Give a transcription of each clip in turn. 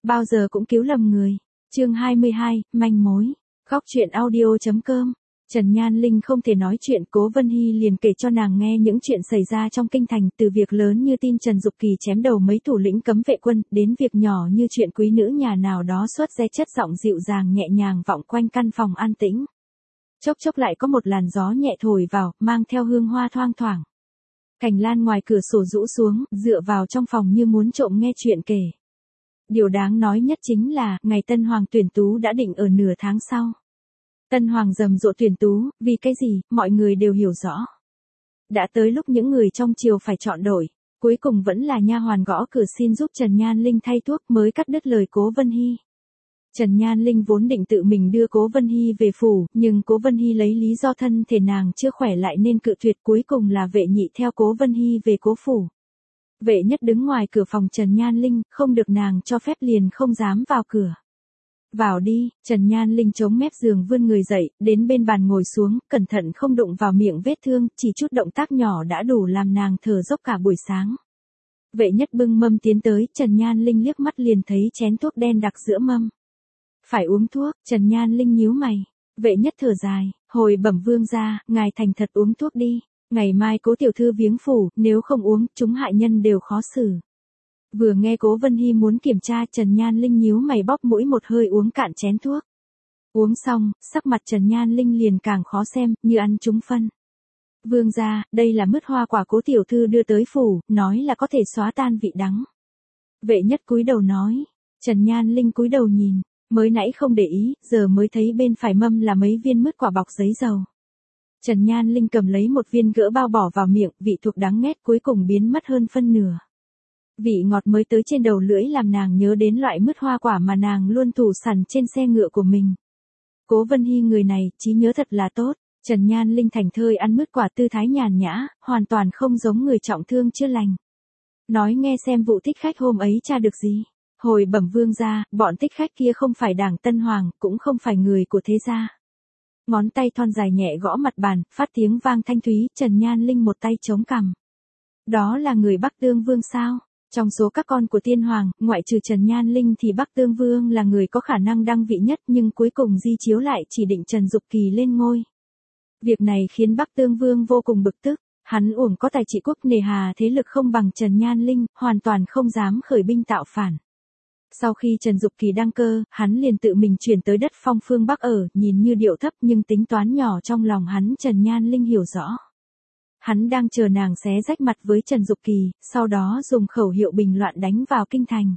bao giờ cũng cứu lầm người. Chương 22, manh mối. Góc truyện audio.com. Trần Nhan Linh không thể nói chuyện, Cố Vân Hy liền kể cho nàng nghe những chuyện xảy ra trong kinh thành, từ việc lớn như tin Trần Dục Kỳ chém đầu mấy thủ lĩnh cấm vệ quân, đến việc nhỏ như chuyện quý nữ nhà nào đó xuất ra, chất giọng dịu dàng nhẹ nhàng vọng quanh căn phòng an tĩnh. Chốc chốc lại có một làn gió nhẹ thổi vào, mang theo hương hoa thoang thoảng. Cành lan ngoài cửa sổ rũ xuống, dựa vào trong phòng như muốn trộm nghe chuyện kể. Điều đáng nói nhất chính là, ngày Tân Hoàng tuyển tú đã định ở nửa tháng sau. Tân Hoàng rầm rộ tuyển tú, vì cái gì, mọi người đều hiểu rõ. Đã tới lúc những người trong triều phải chọn đội, cuối cùng vẫn là nha hoàn gõ cửa xin giúp Trần Nhan Linh thay thuốc mới cắt đứt lời Cố Vân Hy. Trần Nhan Linh vốn định tự mình đưa Cố Vân Hy về phủ, nhưng Cố Vân Hy lấy lý do thân thể nàng chưa khỏe lại nên cự tuyệt, cuối cùng là Vệ Nhị theo Cố Vân Hy về Cố phủ. Vệ Nhất đứng ngoài cửa phòng Trần Nhan Linh, không được nàng cho phép liền không dám vào cửa. Vào đi, Trần Nhan Linh chống mép giường vươn người dậy, đến bên bàn ngồi xuống, cẩn thận không đụng vào miệng vết thương, chỉ chút động tác nhỏ đã đủ làm nàng thở dốc cả buổi sáng. Vệ Nhất bưng mâm tiến tới, Trần Nhan Linh liếc mắt liền thấy chén thuốc đen đặc giữa mâm. Phải uống thuốc, Trần Nhan Linh nhíu mày. Vệ Nhất thở dài, hồi bẩm vương gia, ngài thành thật uống thuốc đi. Ngày mai Cố tiểu thư viếng phủ, nếu không uống, chúng hại nhân đều khó xử. Vừa nghe Cố Vân Hy muốn kiểm tra, Trần Nhan Linh nhíu mày bóp mũi một hơi uống cạn chén thuốc. Uống xong, sắc mặt Trần Nhan Linh liền càng khó xem, như ăn trúng phân. Vương gia, đây là mứt hoa quả Cố tiểu thư đưa tới phủ, nói là có thể xóa tan vị đắng. Vệ Nhất cúi đầu nói. Trần Nhan Linh cúi đầu nhìn, mới nãy không để ý, giờ mới thấy bên phải mâm là mấy viên mứt quả bọc giấy dầu. Trần Nhan Linh cầm lấy một viên gỡ bao bỏ vào miệng, vị thuộc đắng nghét cuối cùng biến mất hơn phân nửa. Vị ngọt mới tới trên đầu lưỡi làm nàng nhớ đến loại mứt hoa quả mà nàng luôn thủ sẵn trên xe ngựa của mình. Cố Vân Hy người này, trí nhớ thật là tốt. Trần Nhan Linh thành thơi ăn mứt quả tư thái nhàn nhã, hoàn toàn không giống người trọng thương chưa lành. Nói nghe xem vụ thích khách hôm ấy tra được gì. Hồi bẩm vương gia, bọn thích khách kia không phải đảng Tân Hoàng, cũng không phải người của thế gia. Ngón tay thon dài nhẹ gõ mặt bàn, phát tiếng vang thanh thúy, Trần Nhan Linh một tay chống cằm. Đó là người Bắc Tương Vương sao? Trong số các con của Tiên Hoàng, ngoại trừ Trần Nhan Linh thì Bắc Tương Vương là người có khả năng đăng vị nhất, nhưng cuối cùng di chiếu lại chỉ định Trần Dục Kỳ lên ngôi. Việc này khiến Bắc Tương Vương vô cùng bực tức, hắn uổng có tài trị quốc nề hà thế lực không bằng Trần Nhan Linh, hoàn toàn không dám khởi binh tạo phản. Sau khi Trần Dục Kỳ đăng cơ, hắn liền tự mình chuyển tới đất Phong phương Bắc ở, nhìn như điệu thấp nhưng tính toán nhỏ trong lòng hắn Trần Nhan Linh hiểu rõ. Hắn đang chờ nàng xé rách mặt với Trần Dục Kỳ, sau đó dùng khẩu hiệu bình loạn đánh vào kinh thành.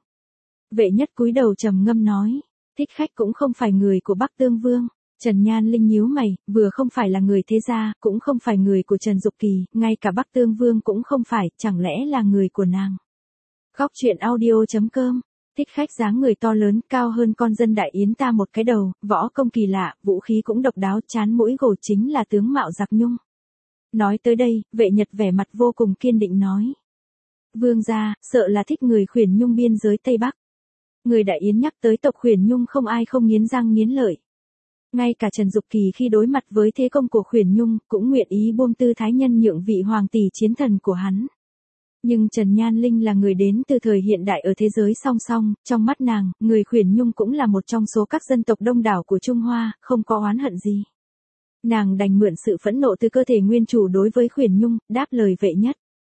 Vệ Nhất cúi đầu trầm ngâm nói, thích khách cũng không phải người của Bắc Tương Vương. Trần Nhan Linh nhíu mày, vừa không phải là người thế gia, cũng không phải người của Trần Dục Kỳ, ngay cả Bắc Tương Vương cũng không phải, chẳng lẽ là người của nàng. Góc truyện audio.com. Thích khách dáng người to lớn, cao hơn con dân Đại Yến ta một cái đầu, võ công kỳ lạ, vũ khí cũng độc đáo, trán mũi gồ chính là tướng mạo Giặc Nhung. Nói tới đây, Vệ Nhật vẻ mặt vô cùng kiên định nói. Vương gia, sợ là thích người Khuyển Nhung biên giới Tây Bắc. Người Đại Yến nhắc tới tộc Khuyển Nhung không ai không nghiến răng nghiến lợi. Ngay cả Trần Dục Kỳ khi đối mặt với thế công của Khuyển Nhung, cũng nguyện ý buông tư thái nhân nhượng vị hoàng tỷ chiến thần của hắn. Nhưng Trần Nhan Linh là người đến từ thời hiện đại ở thế giới song song, trong mắt nàng, người Khuyển Nhung cũng là một trong số các dân tộc đông đảo của Trung Hoa, không có oán hận gì. Nàng đành mượn sự phẫn nộ từ cơ thể nguyên chủ đối với Khuyển Nhung, đáp lời Vệ Nhất.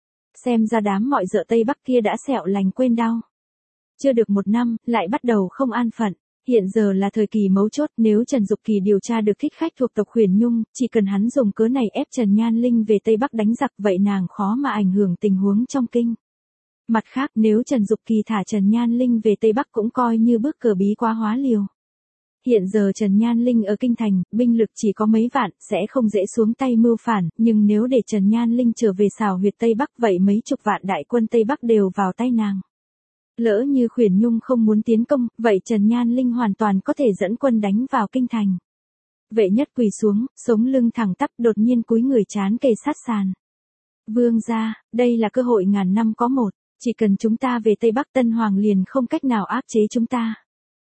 Xem ra đám mọi dợ Tây Bắc kia đã sẹo lành quên đau. Chưa được một năm, lại bắt đầu không an phận. Hiện giờ là thời kỳ mấu chốt, nếu Trần Dục Kỳ điều tra được thích khách thuộc tộc Khuyển Nhung, chỉ cần hắn dùng cớ này ép Trần Nhan Linh về Tây Bắc đánh giặc, vậy nàng khó mà ảnh hưởng tình huống trong kinh. Mặt khác, nếu Trần Dục Kỳ thả Trần Nhan Linh về Tây Bắc cũng coi như bước cờ bí quá hóa liều. Hiện giờ Trần Nhan Linh ở kinh thành, binh lực chỉ có mấy vạn, sẽ không dễ xuống tay mưu phản, nhưng nếu để Trần Nhan Linh trở về xào huyệt Tây Bắc vậy mấy chục vạn đại quân Tây Bắc đều vào tay nàng. Lỡ như Khuyển Nhung không muốn tiến công, vậy Trần Nhan Linh hoàn toàn có thể dẫn quân đánh vào kinh thành. Vệ Nhất quỳ xuống, sống lưng thẳng tắp, đột nhiên cúi người trán kề sát sàn. Vương gia, đây là cơ hội ngàn năm có một, chỉ cần chúng ta về Tây Bắc Tân Hoàng liền không cách nào áp chế chúng ta.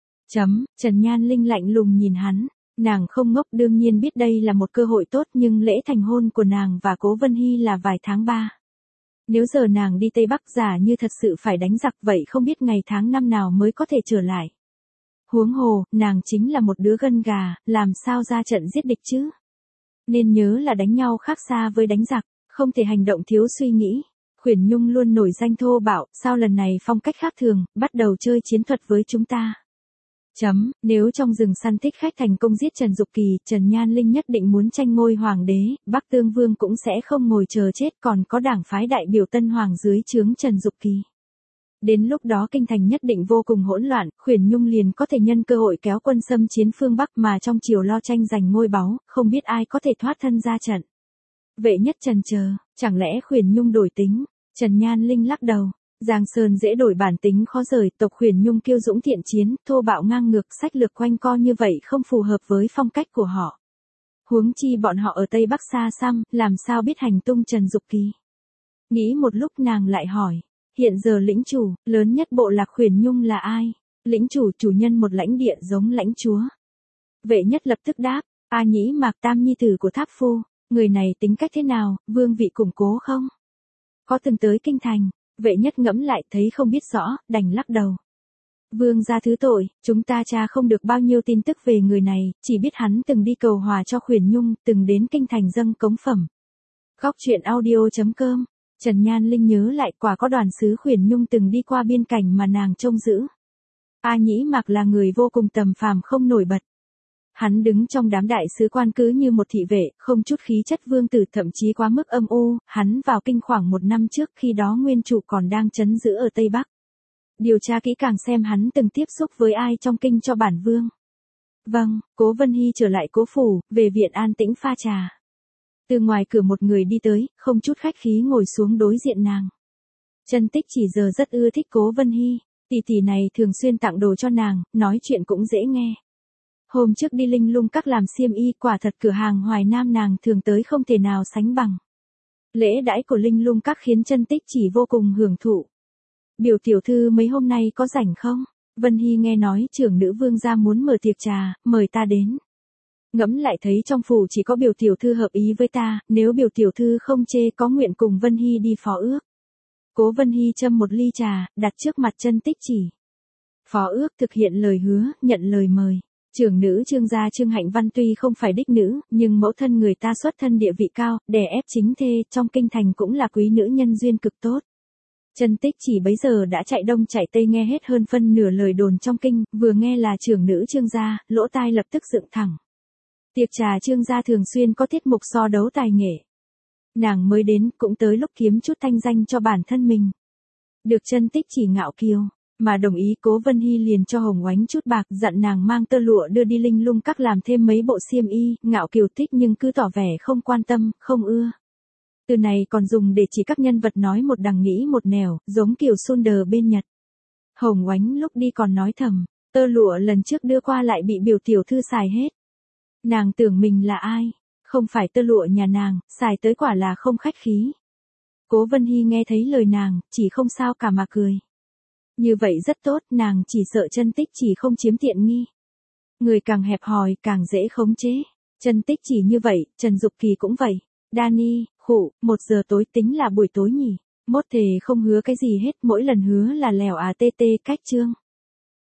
Trần Nhan Linh lạnh lùng nhìn hắn, nàng không ngốc, đương nhiên biết đây là một cơ hội tốt, nhưng lễ thành hôn của nàng và Cố Vân Hy là vài tháng 3. Nếu giờ nàng đi Tây Bắc giả như thật sự phải đánh giặc vậy không biết ngày tháng năm nào mới có thể trở lại. Huống hồ, nàng chính là một đứa gân gà, làm sao ra trận giết địch chứ? Nên nhớ là đánh nhau khác xa với đánh giặc, không thể hành động thiếu suy nghĩ. Khuyển Nhung luôn nổi danh thô bạo, sao lần này phong cách khác thường, bắt đầu chơi chiến thuật với chúng ta. Nếu trong rừng săn thích khách thành công giết Trần Dục Kỳ, Trần Nhan Linh nhất định muốn tranh ngôi hoàng đế, Bắc Tương Vương cũng sẽ không ngồi chờ chết, còn có đảng phái đại biểu Tân Hoàng dưới trướng Trần Dục Kỳ. Đến lúc đó kinh thành nhất định vô cùng hỗn loạn, Khuyển Nhung liền có thể nhân cơ hội kéo quân xâm chiến phương Bắc mà trong triều lo tranh giành ngôi báu, không biết ai có thể thoát thân ra trận. Vệ Nhất trần chờ, chẳng lẽ Khuyển Nhung đổi tính? Trần Nhan Linh lắc đầu. Giang Sơn dễ đổi bản tính khó rời, tộc Khuyển Nhung kiêu dũng thiện chiến, thô bạo ngang ngược, sách lược quanh co như vậy không phù hợp với phong cách của họ. Huống chi bọn họ ở Tây Bắc xa xăm, làm sao biết hành tung Trần Dục Kỳ. Nghĩ một lúc nàng lại hỏi, hiện giờ lĩnh chủ, lớn nhất bộ lạc Khuyển Nhung là ai? Lĩnh chủ, chủ nhân một lãnh địa giống lãnh chúa. Vệ Nhất lập tức đáp, A Nhĩ Mạc Tam nhi tử của Tháp Phu, người này tính cách thế nào, vương vị củng cố không? Có từng tới kinh thành? Vệ Nhất ngẫm lại thấy không biết rõ, đành lắc đầu. Vương gia thứ tội, chúng ta tra không được bao nhiêu tin tức về người này, chỉ biết hắn từng đi cầu hòa cho Khuyển Nhung, từng đến kinh thành dâng cống phẩm. Góc truyện audio.com, Trần Nhan Linh nhớ lại quả có đoàn sứ Khuyển Nhung từng đi qua biên cảnh mà nàng trông giữ. A Nhĩ Mạc là người vô cùng tầm phàm không nổi bật. Hắn đứng trong đám đại sứ quan cứ như một thị vệ, không chút khí chất vương tử, thậm chí quá mức âm u. Hắn vào kinh khoảng 1 năm trước, khi đó nguyên chủ còn đang trấn giữ ở Tây Bắc. Điều tra kỹ càng xem hắn từng tiếp xúc với ai trong kinh cho bản vương. Vâng, Cố Vân Hy trở lại cố phủ, về viện an tĩnh pha trà. Từ ngoài cửa một người đi tới, không chút khách khí ngồi xuống đối diện nàng. Trân Tích Chỉ giờ rất ưa thích Cố Vân Hy, tỷ tỷ này thường xuyên tặng đồ cho nàng, nói chuyện cũng dễ nghe. Hôm trước đi Linh Lung Các làm xiêm y, quả thật cửa hàng Hoài Nam nàng thường tới không thể nào sánh bằng. Lễ đãi của Linh Lung Các khiến Trân Tích Chỉ vô cùng hưởng thụ. Biểu tiểu thư mấy hôm nay có rảnh không? Vân Hy nghe nói trưởng nữ vương gia muốn mở tiệc trà, mời ta đến. Ngẫm lại thấy trong phủ chỉ có biểu tiểu thư hợp ý với ta, nếu biểu tiểu thư không chê có nguyện cùng Vân Hy đi phó ước. Cố Vân Hy châm một ly trà, đặt trước mặt Trân Tích Chỉ. Phó ước thực hiện lời hứa, nhận lời mời. Trưởng nữ Trương gia Trương Hạnh Văn tuy không phải đích nữ, nhưng mẫu thân người ta xuất thân địa vị cao, đè ép chính thê, trong kinh thành cũng là quý nữ nhân duyên cực tốt. Trân Tích Chỉ bấy giờ đã chạy đông chạy tây nghe hết hơn phân nửa lời đồn trong kinh, vừa nghe là trưởng nữ Trương gia, lỗ tai lập tức dựng thẳng. Tiệc trà Trương gia thường xuyên có tiết mục so đấu tài nghệ. Nàng mới đến cũng tới lúc kiếm chút thanh danh cho bản thân mình. Được Trân Tích Chỉ ngạo kiều, mà đồng ý. Cố Vân Hy liền cho Hồng Oánh chút bạc, dặn nàng mang tơ lụa đưa đi Linh Lung Các làm thêm mấy bộ xiêm y. Ngạo kiều thích nhưng cứ tỏ vẻ không quan tâm, không ưa. Từ này còn dùng để chỉ các nhân vật nói một đằng nghĩ một nẻo, giống kiểu Sunder bên Nhật. Hồng Oánh lúc đi còn nói thầm, tơ lụa lần trước đưa qua lại bị biểu tiểu thư xài hết. Nàng tưởng mình là ai? Không phải tơ lụa nhà nàng, xài tới quả là không khách khí. Cố Vân Hy nghe thấy lời nàng, chỉ không sao cả mà cười. Như vậy rất tốt, nàng chỉ sợ Trân Tích Chỉ không chiếm tiện nghi. Người càng hẹp hòi càng dễ khống chế. Trân Tích Chỉ như vậy, Trần Dục Kỳ cũng vậy. Dani, khụ, 1 giờ tối tính là buổi tối nhỉ. Mốt thề không hứa cái gì hết, mỗi lần hứa là lèo tê cách chương.